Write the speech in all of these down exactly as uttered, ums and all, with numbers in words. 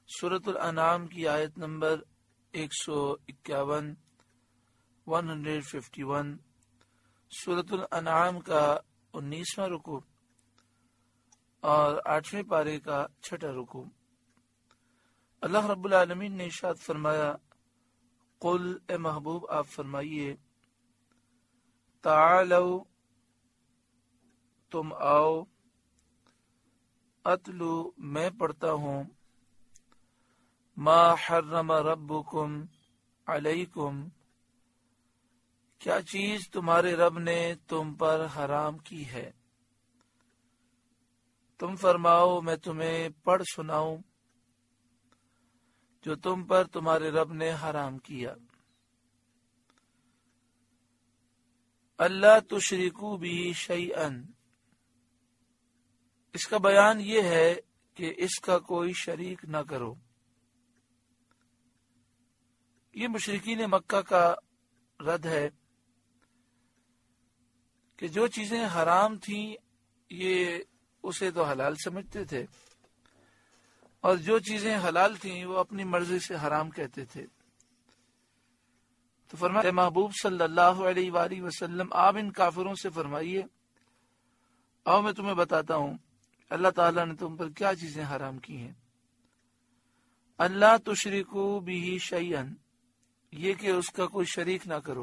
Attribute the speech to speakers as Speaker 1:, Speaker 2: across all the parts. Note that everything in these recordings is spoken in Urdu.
Speaker 1: سورۃ الانعام کی آیت نمبر ایک سو اکیاون ون ہنڈریڈ ففٹی ون سورۃ الانعام کا انیسواں رکوع اور آٹھویں پارے کا چھٹا رکوع۔ اللہ رب العالمین نے ارشاد فرمایا، قل اے محبوب آپ فرمائیے، تعالو تم آؤ، اتلو میں پڑھتا ہوں، ما حرم ربکم علیکم کیا چیز تمہارے رب نے تم پر حرام کی ہے، تم فرماؤ میں تمہیں پڑھ سناؤں جو تم پر تمہارے رب نے حرام کیا۔ اللہ تشرکو بھی شیئا، اس کا بیان یہ ہے کہ اس کا کوئی شریک نہ کرو۔ یہ مشرکین مکہ کا رد ہے کہ جو چیزیں حرام تھیں یہ اسے تو حلال سمجھتے تھے، اور جو چیزیں حلال تھیں وہ اپنی مرضی سے حرام کہتے تھے۔ تو فرمایا محبوب صلی اللہ علیہ وآلہ وسلم آپ ان کافروں سے فرمائیے، آؤ میں تمہیں بتاتا ہوں اللہ تعالیٰ نے تم پر کیا چیزیں حرام کی ہیں۔ اللہ تشرکو بھی شیئا، یہ کہ اس کا کوئی شریک نہ کرو،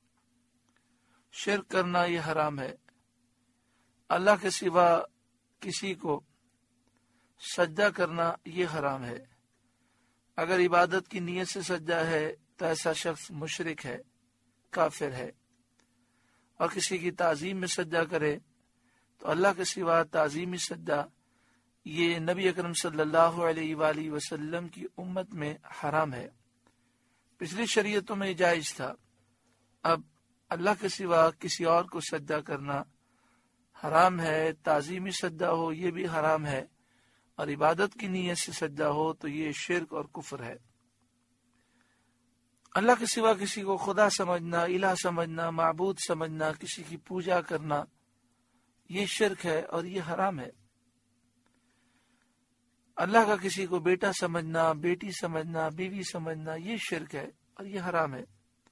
Speaker 1: شرک کرنا یہ حرام ہے۔ اللہ کے سوا کسی کو سجدہ کرنا یہ حرام ہے۔ اگر عبادت کی نیت سے سجدہ ہے تو ایسا شخص مشرک ہے، کافر ہے، اور کسی کی تعظیم میں سجدہ کرے تو اللہ کے سوا تعظیمی سجدہ یہ نبی اکرم صلی اللہ علیہ وآلہ وسلم کی امت میں حرام ہے۔ پچھلی شریعتوں میں جائز تھا، اب اللہ کے سوا کسی اور کو سجدہ کرنا حرام ہے۔ تعظیمی سجدہ ہو یہ بھی حرام ہے، اور عبادت کی نیت سے سجدہ ہو تو یہ شرک اور کفر ہے۔ اللہ کے سوا کسی کو خدا سمجھنا، الہ سمجھنا، معبود سمجھنا، کسی کی پوجا کرنا یہ شرک ہے اور یہ حرام ہے۔ اللہ کا کسی کو بیٹا سمجھنا، بیٹی سمجھنا، بیوی سمجھنا یہ شرک ہے اور یہ حرام ہے۔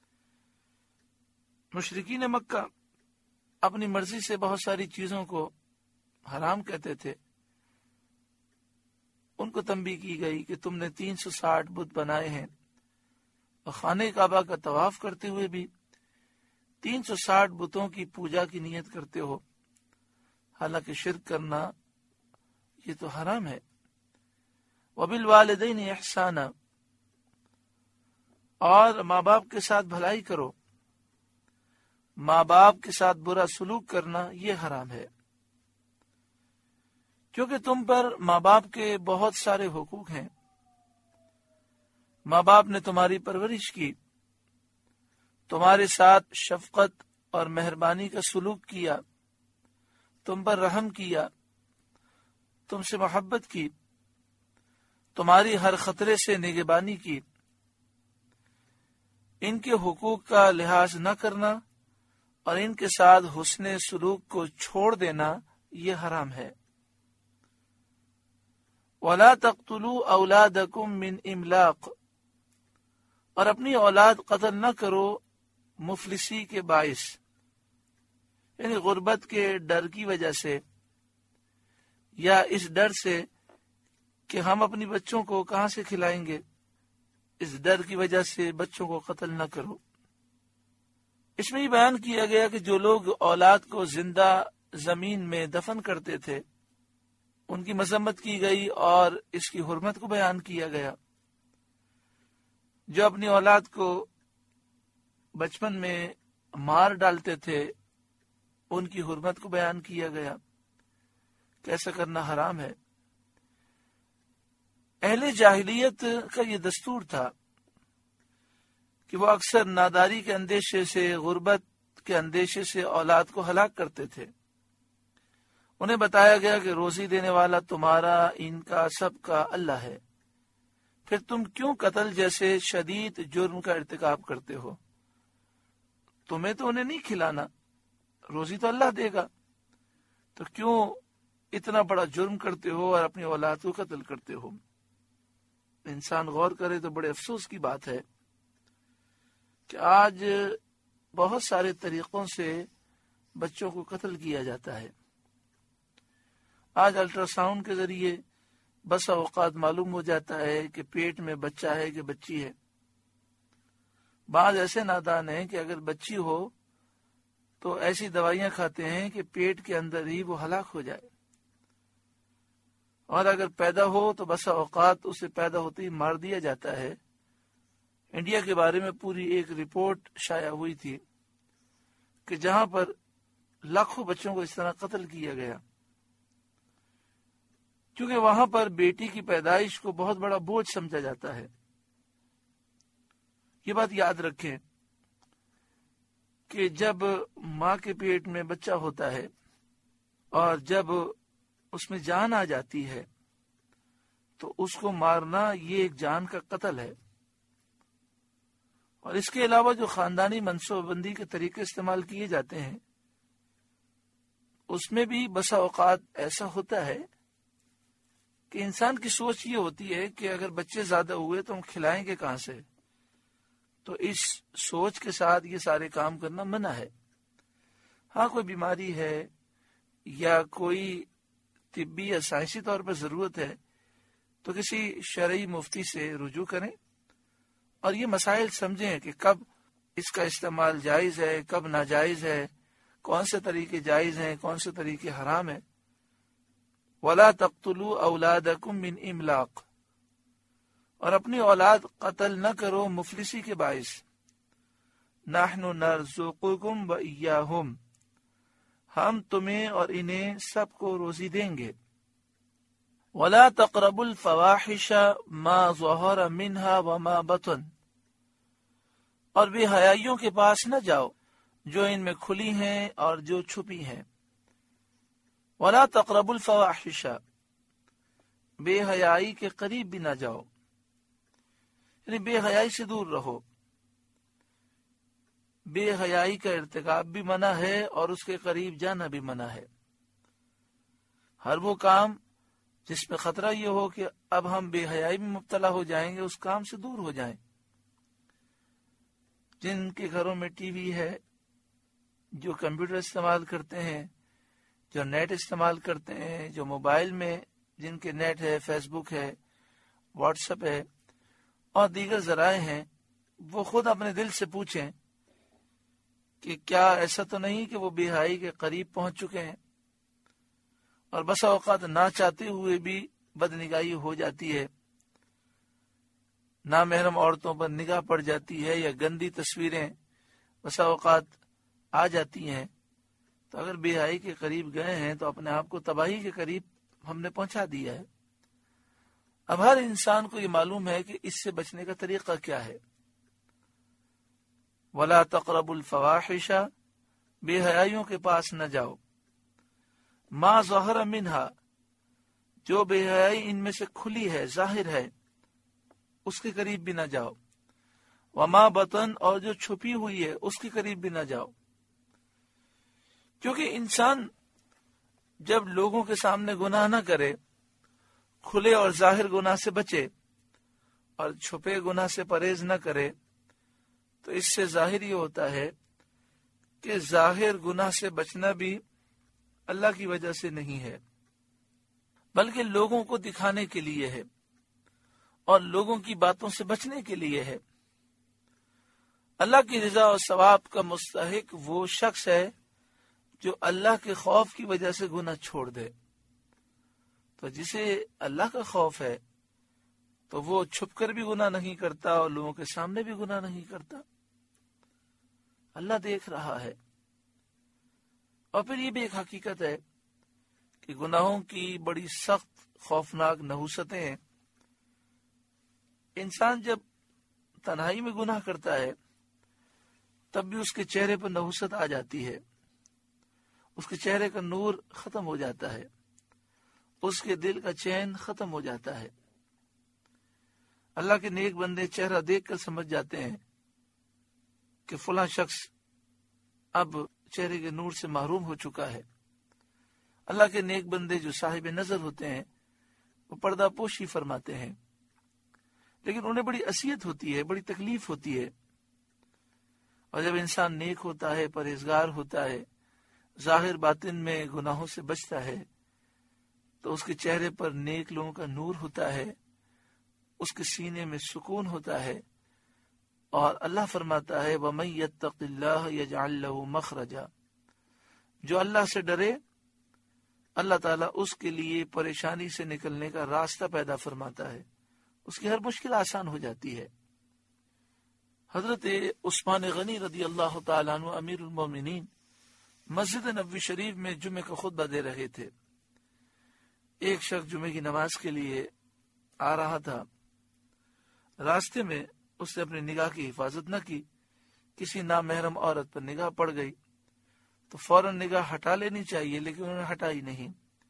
Speaker 1: مشرکین مکہ اپنی مرضی سے بہت ساری چیزوں کو حرام کہتے تھے۔ ان کو تنبیہ کی گئی کہ تم نے تین سو ساٹھ بت بنائے ہیں، اور خانہ کعبہ کا طواف کرتے ہوئے بھی تین سو ساٹھ بتوں کی پوجا کی نیت کرتے ہو، حالانکہ شرک کرنا یہ تو حرام ہے۔ وبالوالدین احسانا، اور ماں باپ کے ساتھ بھلائی کرو، ماں باپ کے ساتھ برا سلوک کرنا یہ حرام ہے، کیونکہ تم پر ماں باپ کے بہت سارے حقوق ہیں۔ ماں باپ نے تمہاری پرورش کی، تمہارے ساتھ شفقت اور مہربانی کا سلوک کیا، تم پر رحم کیا، تم سے محبت کی، تمہاری ہر خطرے سے نگہبانی کی۔ ان کے حقوق کا لحاظ نہ کرنا اور ان کے ساتھ حسن سلوک کو چھوڑ دینا یہ حرام ہے۔ وَلَا تَقْتُلُوا أَوْلَادَكُمْ مِنْ إِمْلَاقٍ، اور اپنی اولاد قتل نہ کرو مفلسی کے باعث، یعنی غربت کے ڈر کی وجہ سے، یا اس ڈر سے کہ ہم اپنی بچوں کو کہاں سے کھلائیں گے، اس ڈر کی وجہ سے بچوں کو قتل نہ کرو۔ اس میں یہ بیان کیا گیا کہ جو لوگ اولاد کو زندہ زمین میں دفن کرتے تھے ان کی مذمت کی گئی اور اس کی حرمت کو بیان کیا گیا۔ جو اپنی اولاد کو بچپن میں مار ڈالتے تھے ان کی حرمت کو بیان کیا گیا کہ ایسا کرنا حرام ہے۔ اہل جاہلیت کا یہ دستور تھا کہ وہ اکثر ناداری کے اندیشے سے، غربت کے اندیشے سے اولاد کو ہلاک کرتے تھے۔ انہیں بتایا گیا کہ روزی دینے والا تمہارا، ان کا، سب کا اللہ ہے، پھر تم کیوں قتل جیسے شدید جرم کا ارتکاب کرتے ہو؟ تمہیں تو انہیں نہیں کھلانا، روزی تو اللہ دے گا، تو کیوں اتنا بڑا جرم کرتے ہو اور اپنی اولاد کو قتل کرتے ہو؟ انسان غور کرے تو بڑے افسوس کی بات ہے کہ آج بہت سارے طریقوں سے بچوں کو قتل کیا جاتا ہے. آج الٹرا ساؤنڈ کے ذریعے بس اوقات معلوم ہو جاتا ہے کہ پیٹ میں بچہ ہے کہ بچی ہے. بعض ایسے نادان ہیں کہ اگر بچی ہو تو ایسی دوائیاں کھاتے ہیں کہ پیٹ کے اندر ہی وہ ہلاک ہو جائے، اور اگر پیدا ہو تو بسا اوقات اسے پیدا ہوتے ہی مار دیا جاتا ہے. انڈیا کے بارے میں پوری ایک رپورٹ شائع ہوئی تھی کہ جہاں پر لاکھوں بچوں کو اس طرح قتل کیا گیا، کیونکہ وہاں پر بیٹی کی پیدائش کو بہت بڑا بوجھ سمجھا جاتا ہے. یہ بات یاد رکھیں کہ جب ماں کے پیٹ میں بچہ ہوتا ہے اور جب اس میں جان آ جاتی ہے تو اس کو مارنا یہ ایک جان کا قتل ہے. اور اس کے علاوہ جو خاندانی منصوبہ بندی کے طریقے استعمال کیے جاتے ہیں اس میں بھی بسا اوقات ایسا ہوتا ہے کہ انسان کی سوچ یہ ہوتی ہے کہ اگر بچے زیادہ ہوئے تو ہم کھلائیں گے کہاں سے. تو اس سوچ کے ساتھ یہ سارے کام کرنا منع ہے. ہاں کوئی بیماری ہے یا کوئی طبی یا سائنسی طور پر ضرورت ہے تو کسی شرعی مفتی سے رجوع کریں اور یہ مسائل سمجھیں کہ کب اس کا استعمال جائز ہے، کب ناجائز ہے، کون سے طریقے جائز ہیں، کون سے طریقے حرام ہیں. وَلَا تَقْتُلُوا أَوْلَادَكُمْ مِنْ إِمْلَاقٍ، اور اپنی اولاد قتل نہ کرو مفلسی کے باعث. نَحْنُ نَرْزُقُكُمْ وَإِيَّاهُمْ، ہم تمہیں اور انہیں سب کو روزی دیں گے. وَلَا تَقْرَبُوا الْفَوَاحِشَ مَا ظَهَرَ مِنْهَا وَمَا بَطَنَ، اور بے حیائیوں کے پاس نہ جاؤ جو ان میں کھلی ہیں اور جو چھپی ہیں. وَلَا تَقْرَبُوا الْفَوَاحِشَ، بے حیائی کے قریب بھی نہ جاؤ، یعنی بے حیائی سے دور رہو. بے حیائی کا ارتکاب بھی منع ہے اور اس کے قریب جانا بھی منع ہے. ہر وہ کام جس میں خطرہ یہ ہو کہ اب ہم بے حیائی میں مبتلا ہو جائیں گے اس کام سے دور ہو جائیں. جن کے گھروں میں ٹی وی ہے، جو کمپیوٹر استعمال کرتے ہیں، جو نیٹ استعمال کرتے ہیں، جو موبائل میں جن کے نیٹ ہے، فیس بک ہے، واٹس ایپ ہے اور دیگر ذرائع ہیں، وہ خود اپنے دل سے پوچھیں کہ کیا ایسا تو نہیں کہ وہ بے حیائی کے قریب پہنچ چکے ہیں اور بسا اوقات نہ چاہتے ہوئے بھی بدنگاہی ہو جاتی ہے، نامحرم عورتوں پر نگاہ پڑ جاتی ہے یا گندی تصویریں بسا اوقات آ جاتی ہیں. تو اگر بے حیائی کے قریب گئے ہیں تو اپنے آپ کو تباہی کے قریب ہم نے پہنچا دیا ہے. اب ہر انسان کو یہ معلوم ہے کہ اس سے بچنے کا طریقہ کیا ہے. وَلَا تَقْرَبُوا الْفَوَاحِشَ، بے حیائیوں کے پاس نہ جاؤ. مَا ظَهَرَ مِنْهَا، جو بے حیائی ان میں سے کھلی ہے، ظاہر ہے، اس کے قریب بھی نہ جاؤ. وَمَا بَطَن، اور جو چھپی ہوئی ہے اس کے قریب بھی نہ جاؤ. کیونکہ انسان جب لوگوں کے سامنے گناہ نہ کرے، کھلے اور ظاہر گناہ سے بچے اور چھپے گناہ سے پرہیز نہ کرے، تو اس سے ظاہر یہ ہوتا ہے کہ ظاہر گناہ سے بچنا بھی اللہ کی وجہ سے نہیں ہے، بلکہ لوگوں کو دکھانے کے لیے ہے اور لوگوں کی باتوں سے بچنے کے لیے ہے. اللہ کی رضا اور ثواب کا مستحق وہ شخص ہے جو اللہ کے خوف کی وجہ سے گناہ چھوڑ دے. تو جسے اللہ کا خوف ہے تو وہ چھپ کر بھی گناہ نہیں کرتا اور لوگوں کے سامنے بھی گناہ نہیں کرتا. اللہ دیکھ رہا ہے. اور پھر یہ بھی ایک حقیقت ہے کہ گناہوں کی بڑی سخت خوفناک نحوستیں ہیں. انسان جب تنہائی میں گناہ کرتا ہے تب بھی اس کے چہرے پر نحوست آ جاتی ہے، اس کے چہرے کا نور ختم ہو جاتا ہے، اس کے دل کا چین ختم ہو جاتا ہے. اللہ کے نیک بندے چہرہ دیکھ کر سمجھ جاتے ہیں کہ فلاں شخص اب چہرے کے نور سے محروم ہو چکا ہے. اللہ کے نیک بندے جو صاحب نظر ہوتے ہیں وہ پردہ پوشی فرماتے ہیں، لیکن انہیں بڑی اذیت ہوتی ہے، بڑی تکلیف ہوتی ہے. اور جب انسان نیک ہوتا ہے، پرہیزگار ہوتا ہے، ظاہر باطن میں گناہوں سے بچتا ہے، تو اس کے چہرے پر نیک لوگوں کا نور ہوتا ہے، اس کے سینے میں سکون ہوتا ہے. اور اللہ فرماتا ہے وَمَن يَتَّقِ اللَّهَ يَجْعَل لَّهُ مَخْرَجًا، جو اللہ سے ڈرے اللہ تعالیٰ اس کے لیے پریشانی سے نکلنے کا راستہ پیدا فرماتا ہے، اس کی ہر مشکل آسان ہو جاتی ہے. حضرت عثمان غنی رضی اللہ تعالیٰ عنہ امیر المومنین مسجد نبوی شریف میں جمعے کا خطبہ دے رہے تھے. ایک شخص جمعے کی نماز کے لیے آ رہا تھا، راستے میں اس نے اپنی نگاہ کی حفاظت نہ کی، کسی نامحرم عورت پر نگاہ پڑ گئی تو فوراً نگاہ ہٹا لینی چاہیے، لیکن انہوں نے ہٹائی نہیں.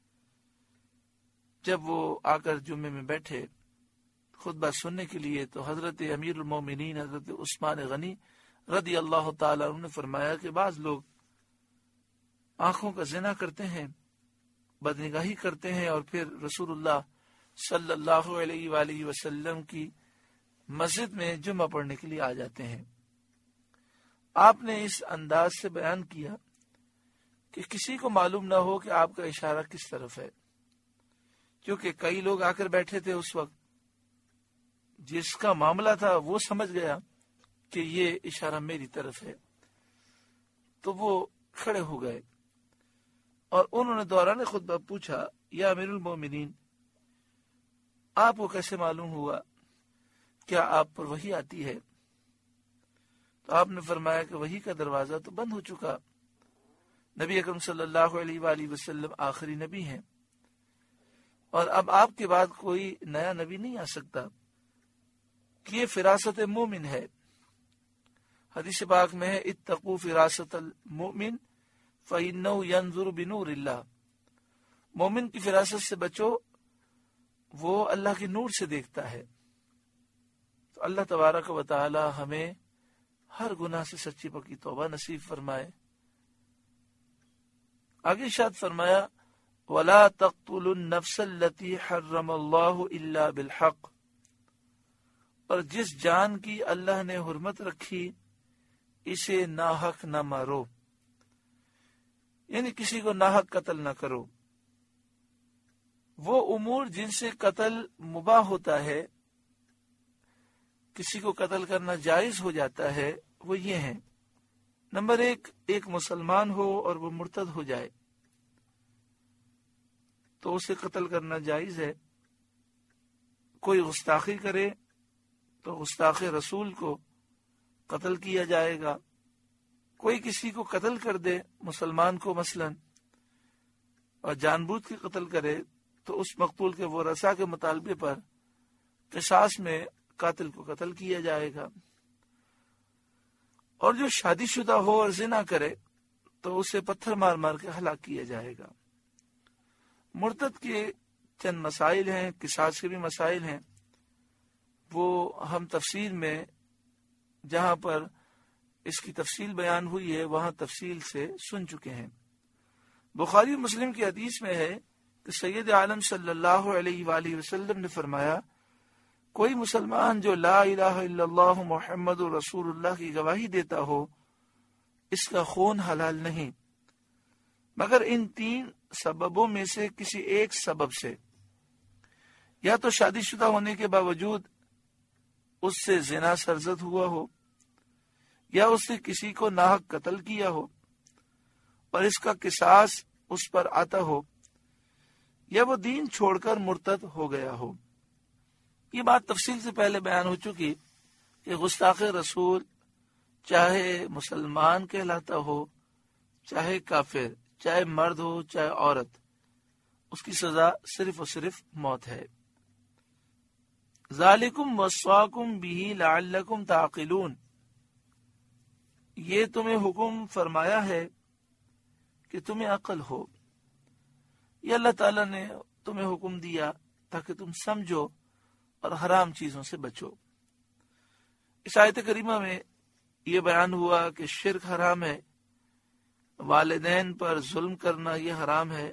Speaker 1: جب وہ آ کر جمعے میں بیٹھے خطبہ سننے کے لیے تو حضرت امیر المومنین حضرت عثمان غنی رضی اللہ تعالیٰ عنہ نے فرمایا کہ بعض لوگ آنکھوں کا زنا کرتے ہیں، بدنگاہی کرتے ہیں، اور پھر رسول اللہ صلی اللہ علیہ وآلہ وسلم کی مسجد میں جمعہ پڑھنے کے لیے آ جاتے ہیں. آپ نے اس انداز سے بیان کیا کہ کسی کو معلوم نہ ہو کہ آپ کا اشارہ کس طرف ہے، کیونکہ کئی لوگ آ کر بیٹھے تھے اس وقت. جس کا معاملہ تھا وہ سمجھ گیا کہ یہ اشارہ میری طرف ہے، تو وہ کھڑے ہو گئے اور انہوں نے دوران خطبہ پوچھا یا امیر المومنین، آپ کو کیسے معلوم ہوا، کیا آپ پر وحی آتی ہے؟ تو آپ نے فرمایا کہ وحی کا دروازہ تو بند ہو چکا، نبی اکرم صلی اللہ علیہ وآلہ وسلم آخری نبی ہیں، اور اب آپ کے بعد کوئی نیا نبی نہیں آ سکتا. کہ یہ فراست مومن ہے. حدیث پاک میں ہے اتقوا فراست المؤمن فإنه ينظر بنور اللہ، مومن کی فراست سے بچو، وہ اللہ کے نور سے دیکھتا ہے. تو اللہ تبارک و تعالی ہمیں ہر گناہ سے سچی پکی توبہ نصیب فرمائے. آگے ارشاد فرمایا وَلَا تَقْتُلُوا النَّفْسَ الَّتِي حَرَّمَ اللَّهُ إِلَّا بِالْحَقِّ، اور جس جان کی اللہ نے حرمت رکھی اسے ناحق نہ مارو، یعنی کسی کو ناحق قتل نہ کرو. وہ امور جن سے قتل مباح ہوتا ہے، کسی کو قتل کرنا جائز ہو جاتا ہے، وہ یہ ہیں. نمبر ایک، ایک مسلمان ہو اور وہ مرتد ہو جائے تو اسے قتل کرنا جائز ہے. کوئی گستاخی کرے تو گستاخ رسول کو قتل کیا جائے گا. کوئی کسی کو قتل کر دے، مسلمان کو مثلا، اور جان بوجھ کے قتل کرے تو اس مقتول کے ورثاء کے مطالبے پر قصاص میں قاتل کو قتل کیا جائے گا. اور جو شادی شدہ ہو اور زنا کرے تو اسے پتھر مار مار کے ہلاک کیا جائے گا. مرتد کے چند مسائل ہیں، قصاص کے بھی مسائل ہیں، وہ ہم تفصیل میں جہاں پر اس کی تفصیل بیان ہوئی ہے وہاں تفصیل سے سن چکے ہیں. بخاری و مسلم کی حدیث میں ہے کہ سید عالم صلی اللہ علیہ وآلہ وسلم نے فرمایا کوئی مسلمان جو لا الہ الا اللہ محمد رسول اللہ کی گواہی دیتا ہو اس کا خون حلال نہیں مگر ان تین سببوں میں سے کسی ایک سبب سے، یا تو شادی شدہ ہونے کے باوجود اس سے زنا سرزد ہوا ہو، یا اس نے کسی کو ناحق قتل کیا ہو اور اس کا قصاص اس پر آتا ہو، یا وہ دین چھوڑ کر مرتد ہو گیا ہو. یہ بات تفصیل سے پہلے بیان ہو چکی کہ گستاخ رسول چاہے مسلمان کہلاتا ہو چاہے کافر، چاہے مرد ہو چاہے عورت، اس کی سزا صرف اور صرف موت ہے. ذالکم وصاکم بہ لعلکم تعقلون، یہ تمہیں حکم فرمایا ہے کہ تمہیں عقل ہو. یہ اللہ تعالیٰ نے تمہیں حکم دیا تاکہ تم سمجھو اور حرام چیزوں سے بچو. اس آیت کریمہ میں یہ بیان ہوا کہ شرک حرام ہے، والدین پر ظلم کرنا یہ حرام ہے،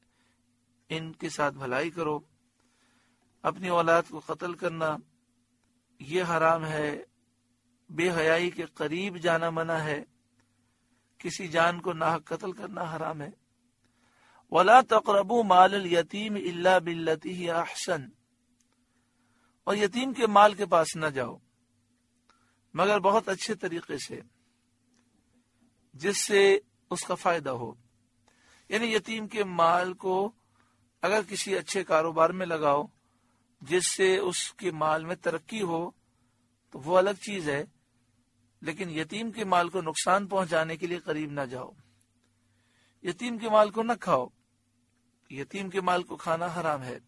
Speaker 1: ان کے ساتھ بھلائی کرو، اپنی اولاد کو قتل کرنا یہ حرام ہے، بے حیائی کے قریب جانا منع ہے، کسی جان کو ناحق قتل کرنا حرام ہے۔ وَلَا تَقْرَبُوا مَالَ الْيَتِيمِ إِلَّا بِالَّتِي هِيَ أَحْسَنُ، اور یتیم کے مال کے پاس نہ جاؤ مگر بہت اچھے طریقے سے جس سے اس کا فائدہ ہو۔ یعنی یتیم کے مال کو اگر کسی اچھے کاروبار میں لگاؤ جس سے اس کے مال میں ترقی ہو تو وہ الگ چیز ہے، لیکن یتیم کے مال کو نقصان پہنچانے کے لیے قریب نہ جاؤ۔ یتیم کے مال کو نہ کھاؤ، یتیم کے مال کو کھانا حرام ہے۔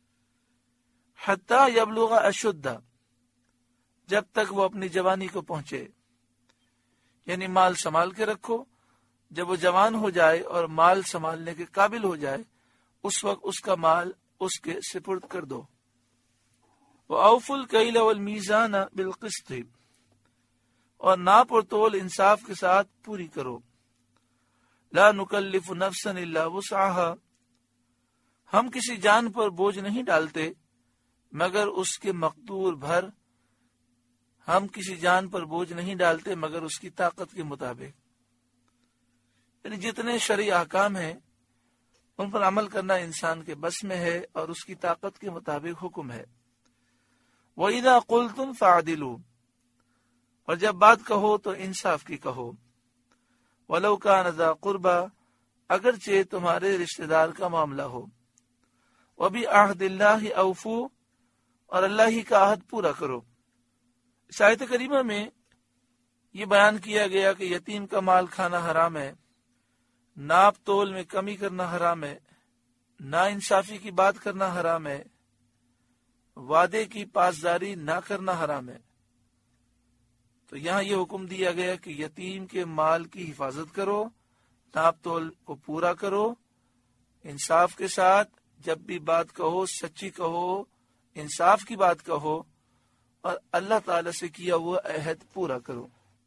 Speaker 1: حتی یبلغ اشدہ، جب تک وہ اپنی جوانی کو پہنچے، یعنی مال سنبھال کے رکھو، جب وہ جوان ہو جائے اور مال سنبھالنے کے قابل ہو جائے اس وقت اس کا مال اس کے سپرد کر دو۔ وَأَوْفُوا الْكَيْلَ وَالْمِيزَانَ بِالْقِسْطِ، اور ناپ اور تول انصاف کے ساتھ پوری کرو۔ لا نکلف نفسا الا وسعها، ہم کسی جان پر بوجھ نہیں ڈالتے مگر اس کے مقدور بھر، ہم کسی جان پر بوجھ نہیں ڈالتے مگر اس کی طاقت کے مطابق۔ یعنی جتنے شرعی احکام ہیں ان پر عمل کرنا انسان کے بس میں ہے اور اس کی طاقت کے مطابق حکم ہے۔ وَإِذَا قُلْتُمْ فَعْدِلُوا، اور جب بات کہو تو انصاف کی کہو۔ وَلَوْ كَانَ ذَا قُرْبَى، اگرچہ تمہارے رشتہ دار کا معاملہ ہو۔ وَبِعَهْدِ اللَّهِ أَوْفُوا، اور اللہ ہی کا عہد پورا کرو۔ اس آیت کریمہ میں یہ بیان کیا گیا کہ یتیم کا مال کھانا حرام ہے، ناپ تول میں کمی کرنا حرام ہے، نا انصافی کی بات کرنا حرام ہے، وعدے کی پاسداری نہ کرنا حرام ہے۔ تو یہاں یہ حکم دیا گیا کہ یتیم کے مال کی حفاظت کرو، ناپ تول کو پورا کرو، انصاف کے ساتھ جب بھی بات کہو سچی کہو، انصاف کی بات کہو، اور اللہ تعالی سے کیا ہوا عہد پورا کرو۔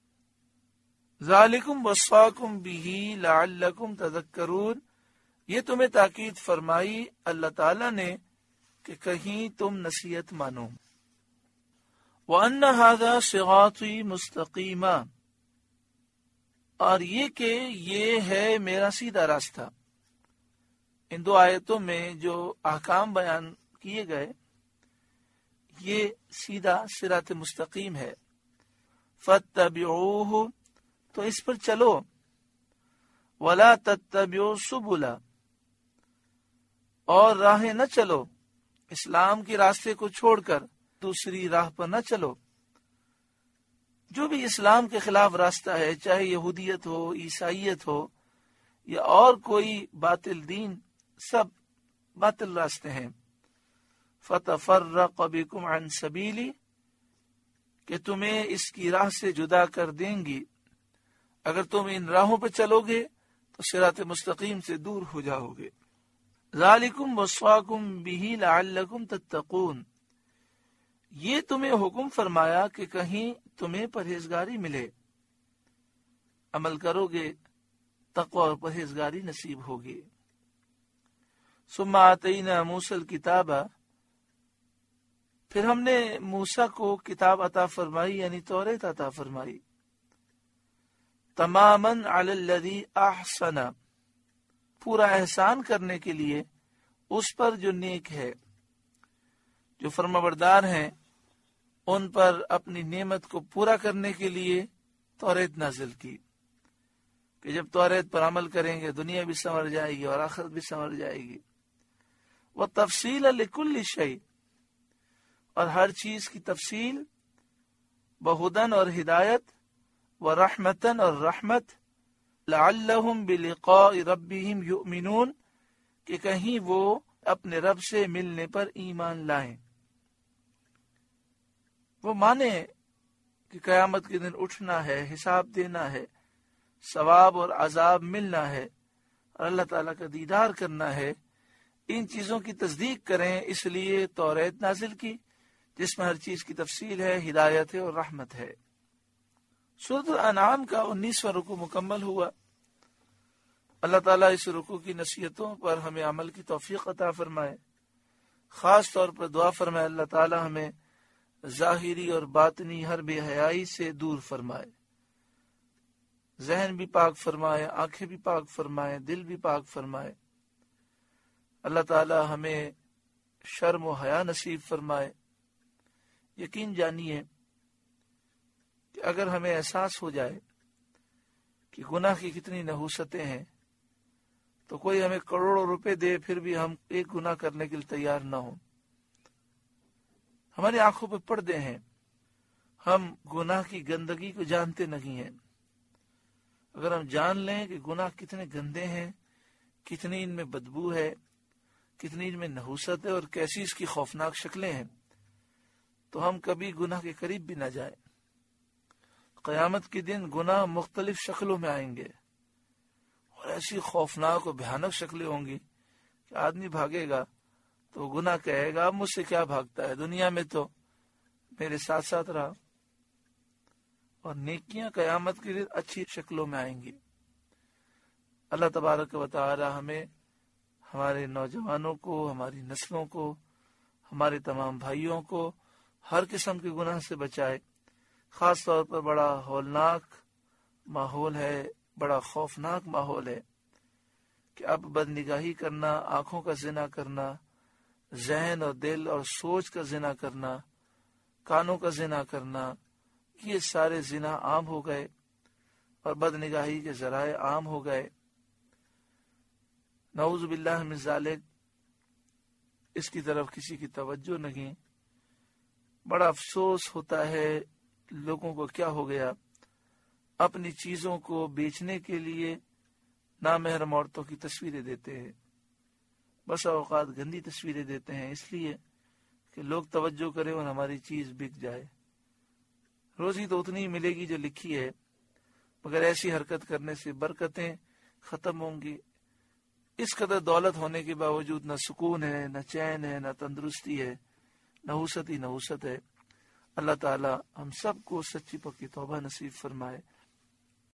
Speaker 1: ذالکم وصاکم بہ لعلکم تذکرون، یہ تمہیں تاکید فرمائی اللہ تعالی نے کہ کہیں تم نصیحت مانو۔ وَأَنَّ هَذَا صِرَاطِي مُسْتَقِيمًا، اور یہ کہ یہ ہے میرا سیدھا راستہ۔ ان دو آیتوں میں جو احکام بیان کیے گئے یہ سیدھا صراط مستقیم ہے۔ فَاتَّبِعُوهُ، تو اس پر چلو۔ وَلَا تَتَّبِعُوا السُّبُلَ، اور راہیں نہ چلو، اسلام کے راستے کو چھوڑ کر دوسری راہ پر نہ چلو۔ جو بھی اسلام کے خلاف راستہ ہے، چاہے یہودیت ہو، عیسائیت ہو یا اور کوئی باطل دین، سب باطل راستے ہیں۔ فَتَفَرَّقَ بِكُمْ عَنْ سَبِيلِي، کہ تمہیں اس کی راہ سے جدا کر دیں گی۔ اگر تم ان راہوں پہ چلو گے تو صراط مستقیم سے دور ہو جاؤ گے۔ ذالکم وصاکم بہ لعلکم تتقون، یہ تمہیں حکم فرمایا کہ کہیں تمہیں پرہیزگاری ملے، عمل کرو گے تقوی اور پرہیزگاری نصیب ہوگی۔ ثم آتینا موسیٰ الکتاب، پھر ہم نے موسیٰ کو کتاب عطا فرمائی، یعنی توریت عطا فرمائی۔ تماماً علی الذی احسن، پورا احسان کرنے کے لیے اس پر جو نیک ہے، جو فرمانبردار ہیں ان پر اپنی نعمت کو پورا کرنے کے لیے توریت نازل کی کہ جب توریت پر عمل کریں گے دنیا بھی سنور جائے گی اور آخرت بھی سنور جائے گی۔ وَتَفْصِيلًا لِكُلِّ شَيْءٍ، اور ہر چیز کی تفصیل، بہدن اور ہدایت، ورحمتن اور رحمت، لعلہم بلقاء ربہم یؤمنون، کہ کہیں وہ اپنے رب سے ملنے پر ایمان لائیں، وہ مانے کہ قیامت کے دن اٹھنا ہے، حساب دینا ہے، ثواب اور عذاب ملنا ہے اور اللہ تعالیٰ کا دیدار کرنا ہے۔ ان چیزوں کی تصدیق کریں، اس لیے توریت نازل کی جس میں ہر چیز کی تفصیل ہے، ہدایت ہے اور رحمت ہے۔ سورۃ الانعام کا انیسواں رکوع مکمل ہوا۔ اللہ تعالیٰ اس رکوع کی نصیحتوں پر ہمیں عمل کی توفیق عطا فرمائے۔ خاص طور پر دعا فرمائے اللہ تعالیٰ ہمیں ظاہری اور باطنی ہر بے حیائی سے دور فرمائے، ذہن بھی پاک فرمائے، آنکھیں بھی پاک فرمائے، دل بھی پاک فرمائے۔ اللہ تعالی ہمیں شرم و حیا نصیب فرمائے۔ یقین جانیے کہ اگر ہمیں احساس ہو جائے کہ گناہ کی کتنی نحوستیں ہیں تو کوئی ہمیں کروڑوں روپے دے پھر بھی ہم ایک گناہ کرنے کے لیے تیار نہ ہوں۔ ہماری آنکھوں پہ پردے ہیں، ہم گناہ کی گندگی کو جانتے نہیں ہیں۔ اگر ہم جان لیں کہ گناہ کتنے گندے ہیں، کتنی ان میں بدبو ہے، کتنی ان میں نحوست ہے اور کیسی اس کی خوفناک شکلیں ہیں، تو ہم کبھی گناہ کے قریب بھی نہ جائیں۔ قیامت کے دن گناہ مختلف شکلوں میں آئیں گے اور ایسی خوفناک اور بھیانک شکلیں ہوں گی کہ آدمی بھاگے گا تو گناہ کہے گا اب مجھ سے کیا بھاگتا ہے، دنیا میں تو میرے ساتھ ساتھ رہا۔ اور نیکیاں قیامت کے دن اچھی شکلوں میں آئیں گی۔ اللہ تبارک و تعالی ہمیں، ہمارے نوجوانوں کو، ہماری نسلوں کو، ہمارے تمام بھائیوں کو ہر قسم کے گناہ سے بچائے۔ خاص طور پر بڑا ہولناک ماحول ہے، بڑا خوفناک ماحول ہے کہ اب بد نگاہی کرنا، آنکھوں کا زنا کرنا، ذہن اور دل اور سوچ کا زنا کرنا، کانوں کا زنا کرنا، یہ سارے زنا عام ہو گئے اور بد نگاہی کے ذرائع عام ہو گئے۔ نعوذ باللہ من ذالک، اس کی طرف کسی کی توجہ نہیں۔ بڑا افسوس ہوتا ہے لوگوں کو کیا ہو گیا، اپنی چیزوں کو بیچنے کے لیے نامحرم عورتوں کی تصویریں دیتے ہیں۔ بس اوقات گندی تصویریں دیتے ہیں اس لیے کہ لوگ توجہ کریں اور ہماری چیز بک جائے۔ روزی تو اتنی ملے گی جو لکھی ہے، مگر ایسی حرکت کرنے سے برکتیں ختم ہوں گی۔ اس قدر دولت ہونے کے باوجود نہ سکون ہے، نہ چین ہے، نہ تندرستی ہے، نحوست ہی نحوست ہے۔ اللہ تعالی ہم سب کو سچی پکی توبہ نصیب فرمائے۔